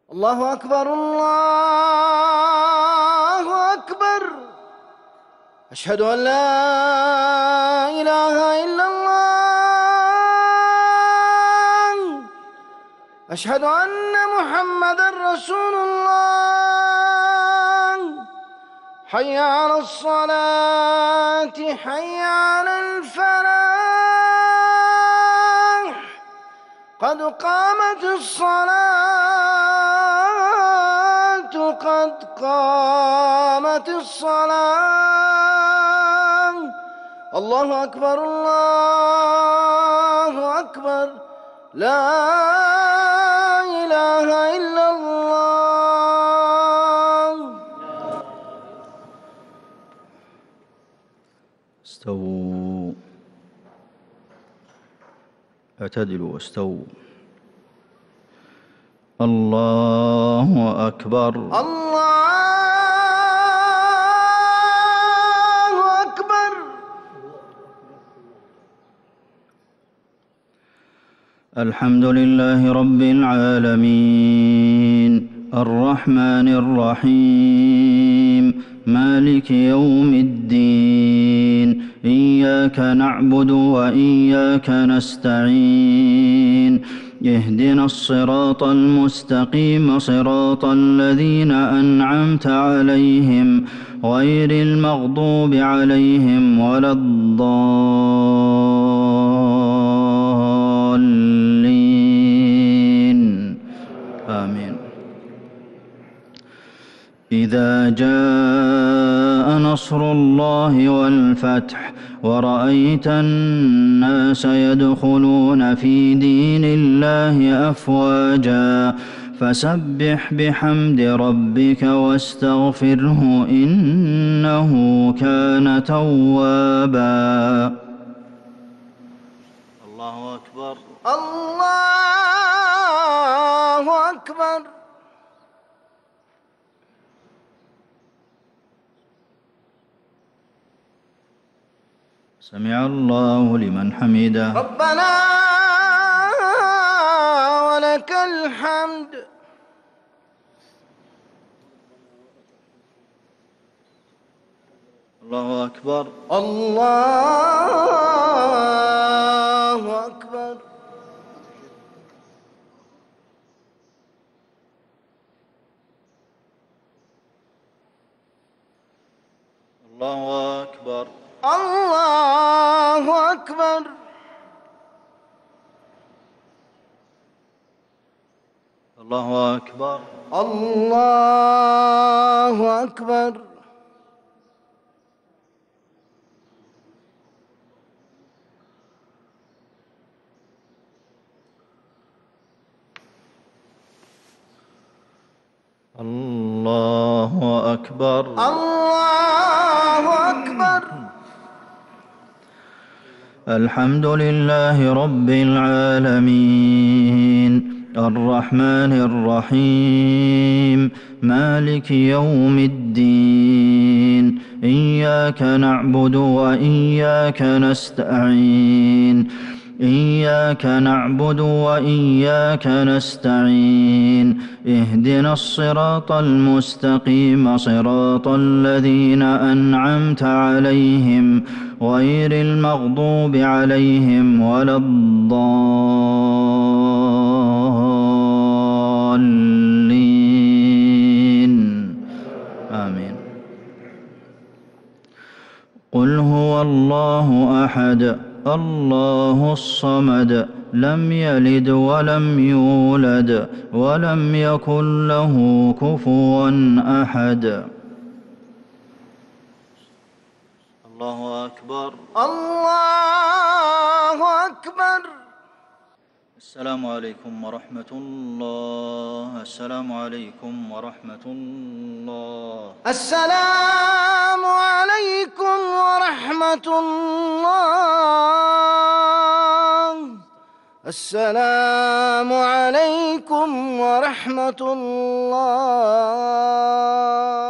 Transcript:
الله أكبر الله أكبر. أشهد أن لا إله إلا الله. أشهد أن محمدًا رسول الله. حي على الصلاة حي على الفلاح. قد قامت الصلاة قد قامت الصلاة. الله أكبر الله أكبر. لا إله إلا الله. استووا، اعتدلوا واستووا. الله أكبر الله أكبر. الحمد لله رب العالمين الرحمن الرحيم مالك يوم الدين. إياك نعبد وإياك نستعين. اهدنا الصراط المستقيم صراط الذين أنعمت عليهم غير المغضوب عليهم ولا الضالين. آمين. إذا جاء نصر الله والفتح ورأيت الناس يدخلون في دين الله أفواجا فسبح بحمد ربك واستغفره إنه كان توابا. الله أكبر الله أكبر. سمع الله لمن حمده. ربنا ولك الحمد. الله أكبر الله أكبر. الله أكبر الله أكبر. الله أكبر الله أكبر. الله أكبر الله أكبر. الحمد لله رب العالمين الرحمن الرحيم مالك يوم الدين. إياك نعبد وإياك نستعين. إياك نعبد وإياك نستعين. اهدنا الصراط المستقيم صراط الذين أنعمت عليهم غير المغضوب عليهم ولا الضالين. آمين. قل هو الله أحد الله الصمد لم يلد ولم يولد ولم يكن له كفوا أحد. الله أكبر الله أكبر. السلام عليكم ورحمة الله. السلام عليكم ورحمة الله. السلام عليكم ورحمة الله. السلام عليكم ورحمة الله.